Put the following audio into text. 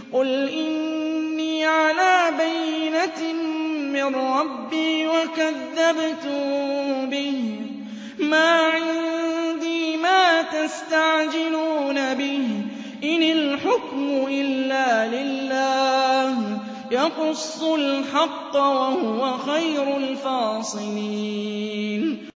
قُلْ إِنِّي عَلَىٰ بَيِّنَةٍ مِّن رَّبِّي وَكَذَّبْتُم بِهِ ۚ مَا عِندِي مَا تَسْتَعْجِلُونَ بِهِ ۚ إِنِ الْحُكْمُ إِلَّا لِلَّهِ يَقُصُّ الْحَقَّ ۖ وَهُوَ خَيْرُ الْفَاصِلِينَ